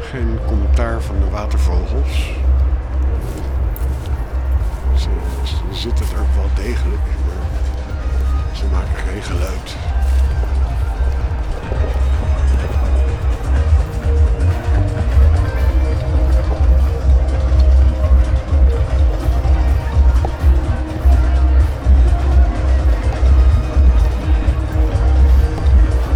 geen commentaar van de watervogels. Ze zitten er wel degelijk, maar ze maken geen geluid.